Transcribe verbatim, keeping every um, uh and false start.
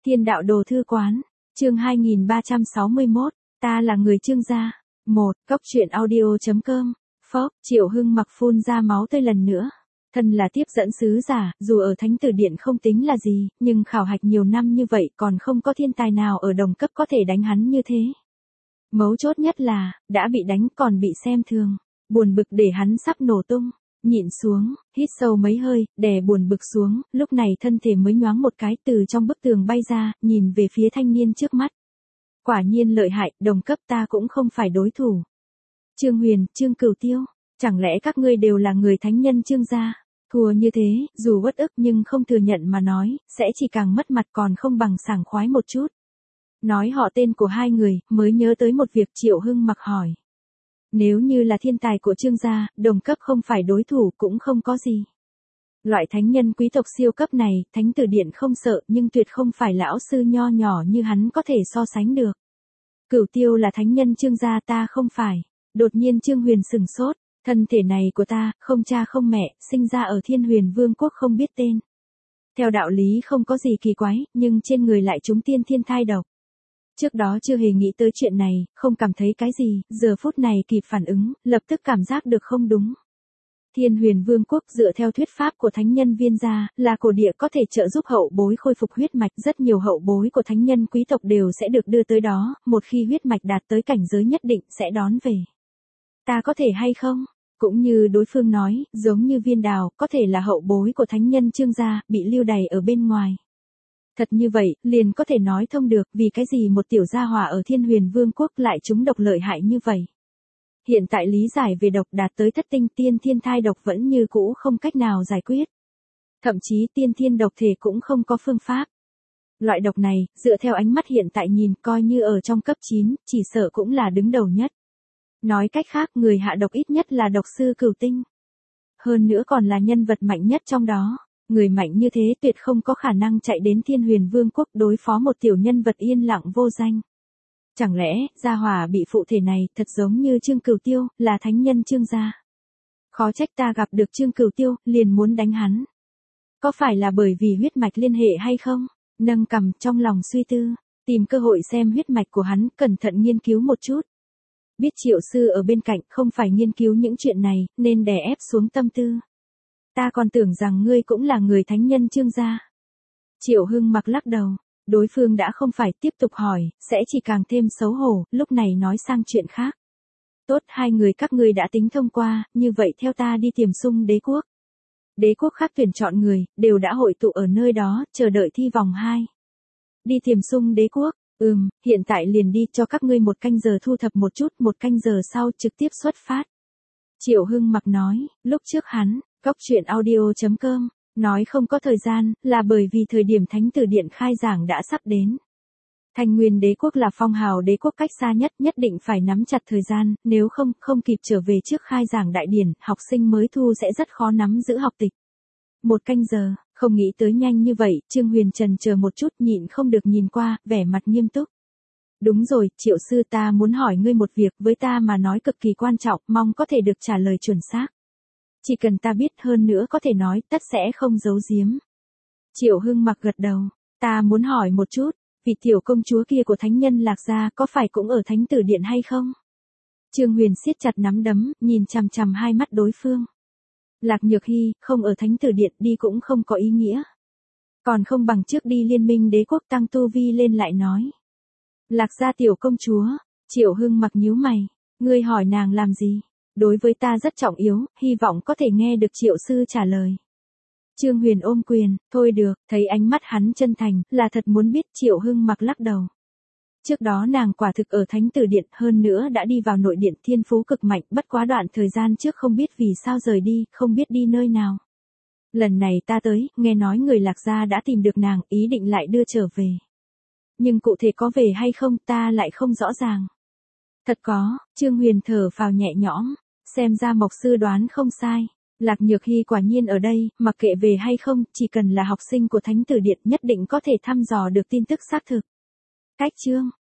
Thiên đạo đồ thư quán, chương hai nghìn ba trăm sáu mươi mốt, ta là người Trương gia. một. Cốc truyện audio chấm com. Phốc, Triệu Hưng mặc phun ra máu tươi lần nữa. Thân là tiếp dẫn sứ giả, dù ở Thánh Tử Điện không tính là gì, nhưng khảo hạch nhiều năm như vậy còn không có thiên tài nào ở đồng cấp có thể đánh hắn như thế. Mấu chốt nhất là, đã bị đánh còn bị xem thường. Buồn bực để hắn sắp nổ tung. Nhịn xuống, hít sâu mấy hơi, đè buồn bực xuống, lúc này thân thể mới nhoáng một cái từ trong bức tường bay ra, nhìn về phía thanh niên trước mắt. Quả nhiên lợi hại, đồng cấp ta cũng không phải đối thủ. Trương Huyền, Trương Cửu Tiêu, chẳng lẽ các ngươi đều là người thánh nhân Trương gia? Thua như thế, dù uất ức nhưng không thừa nhận mà nói, sẽ chỉ càng mất mặt còn không bằng sảng khoái một chút. Nói họ tên của hai người, mới nhớ tới một việc Triệu Hưng mặc hỏi. Nếu như là thiên tài của Trương gia, đồng cấp không phải đối thủ cũng không có gì. Loại thánh nhân quý tộc siêu cấp này, Thánh Tử Điện không sợ nhưng tuyệt không phải lão sư nho nhỏ như hắn có thể so sánh được. Cửu Tiêu là thánh nhân Trương gia, ta không phải. Đột nhiên Trương Huyền sừng sốt, thân thể này của ta, không cha không mẹ, sinh ra ở Thiên Huyền Vương quốc không biết tên. Theo đạo lý không có gì kỳ quái, nhưng trên người lại trúng tiên thiên thai độc. Trước đó chưa hề nghĩ tới chuyện này, không cảm thấy cái gì, giờ phút này kịp phản ứng, lập tức cảm giác được không đúng. Thiên Huyền Vương quốc dựa theo thuyết pháp của thánh nhân Viên gia, là cổ địa có thể trợ giúp hậu bối khôi phục huyết mạch, rất nhiều hậu bối của thánh nhân quý tộc đều sẽ được đưa tới đó, một khi huyết mạch đạt tới cảnh giới nhất định sẽ đón về. Ta có thể hay không? Cũng như đối phương nói, giống như Viên Đào, có thể là hậu bối của thánh nhân Trương gia, bị lưu đày ở bên ngoài. Thật như vậy, liền có thể nói thông được vì cái gì một tiểu gia hỏa ở Thiên Huyền Vương quốc lại trúng độc lợi hại như vậy. Hiện tại lý giải về độc đạt tới thất tinh tiên thiên thai độc vẫn như cũ không cách nào giải quyết. Thậm chí tiên thiên độc thể cũng không có phương pháp. Loại độc này, dựa theo ánh mắt hiện tại nhìn coi như ở trong cấp chín, chỉ sợ cũng là đứng đầu nhất. Nói cách khác người hạ độc ít nhất là độc sư cửu tinh. Hơn nữa còn là nhân vật mạnh nhất trong đó. Người mạnh như thế tuyệt không có khả năng chạy đến Thiên Huyền Vương quốc đối phó một tiểu nhân vật yên lặng vô danh. Chẳng lẽ, gia hỏa bị phụ thể này thật giống như Trương Cửu Tiêu, là thánh nhân Trương gia. Khó trách ta gặp được Trương Cửu Tiêu, liền muốn đánh hắn. Có phải là bởi vì huyết mạch liên hệ hay không? Nâng cằm trong lòng suy tư, tìm cơ hội xem huyết mạch của hắn, cẩn thận nghiên cứu một chút. Biết Triệu sư ở bên cạnh không phải nghiên cứu những chuyện này, nên đè ép xuống tâm tư. Ta còn tưởng rằng ngươi cũng là người thánh nhân Trương gia. Triệu Hưng mặc lắc đầu, đối phương đã không phải tiếp tục hỏi, sẽ chỉ càng thêm xấu hổ, lúc này nói sang chuyện khác. Tốt, hai người các ngươi đã tính thông qua, như vậy theo ta đi Tiềm Sung Đế quốc. Đế quốc khác tuyển chọn người, đều đã hội tụ ở nơi đó, chờ đợi thi vòng hai. Đi Tiềm Sung Đế quốc, ừm, hiện tại liền đi, cho các ngươi một canh giờ thu thập một chút, một canh giờ sau trực tiếp xuất phát. Triệu Hưng mặc nói, lúc trước hắn, Cốc truyện audio chấm com, nói không có thời gian, là bởi vì thời điểm Thánh Tử Điện khai giảng đã sắp đến. Thanh Nguyên Đế quốc là phong hào đế quốc cách xa nhất, nhất định phải nắm chặt thời gian, nếu không, không kịp trở về trước khai giảng đại điển, học sinh mới thu sẽ rất khó nắm giữ học tịch. Một canh giờ, không nghĩ tới nhanh như vậy, Trương Huyền trần chờ một chút nhịn không được nhìn qua, vẻ mặt nghiêm túc. Đúng rồi, Triệu sư, ta muốn hỏi ngươi một việc, với ta mà nói cực kỳ quan trọng, mong có thể được trả lời chuẩn xác. Chỉ cần ta biết, hơn nữa có thể nói, tất sẽ không giấu giếm. Triệu Hưng mặc gật đầu, ta muốn hỏi một chút, vị tiểu công chúa kia của thánh nhân Lạc gia có phải cũng ở Thánh Tử Điện hay không? Trương Huyền siết chặt nắm đấm, nhìn chằm chằm hai mắt đối phương. Lạc Nhược Hy, không ở Thánh Tử Điện đi cũng không có ý nghĩa. Còn không bằng trước đi Liên minh Đế quốc tăng tu vi lên lại nói. Lạc gia tiểu công chúa, Triệu Hưng mặc nhíu mày, ngươi hỏi nàng làm gì? Đối với ta rất trọng yếu, hy vọng có thể nghe được Triệu sư trả lời. Trương Huyền ôm quyền, thôi được, thấy ánh mắt hắn chân thành, là thật muốn biết. Triệu Hưng mặc lắc đầu. Trước đó nàng quả thực ở Thánh Tử Điện, hơn nữa đã đi vào nội điện, thiên phú cực mạnh, bất quá đoạn thời gian trước không biết vì sao rời đi, không biết đi nơi nào. Lần này ta tới, nghe nói người Lạc gia đã tìm được nàng, ý định lại đưa trở về. Nhưng cụ thể có về hay không ta lại không rõ ràng. Thật có, Trương Huyền thở phào nhẹ nhõm, xem ra Mộc sư đoán không sai. Lạc Nhược Hy quả nhiên ở đây, mặc kệ về hay không, chỉ cần là học sinh của Thánh Tử Điện nhất định có thể thăm dò được tin tức xác thực. Cách chương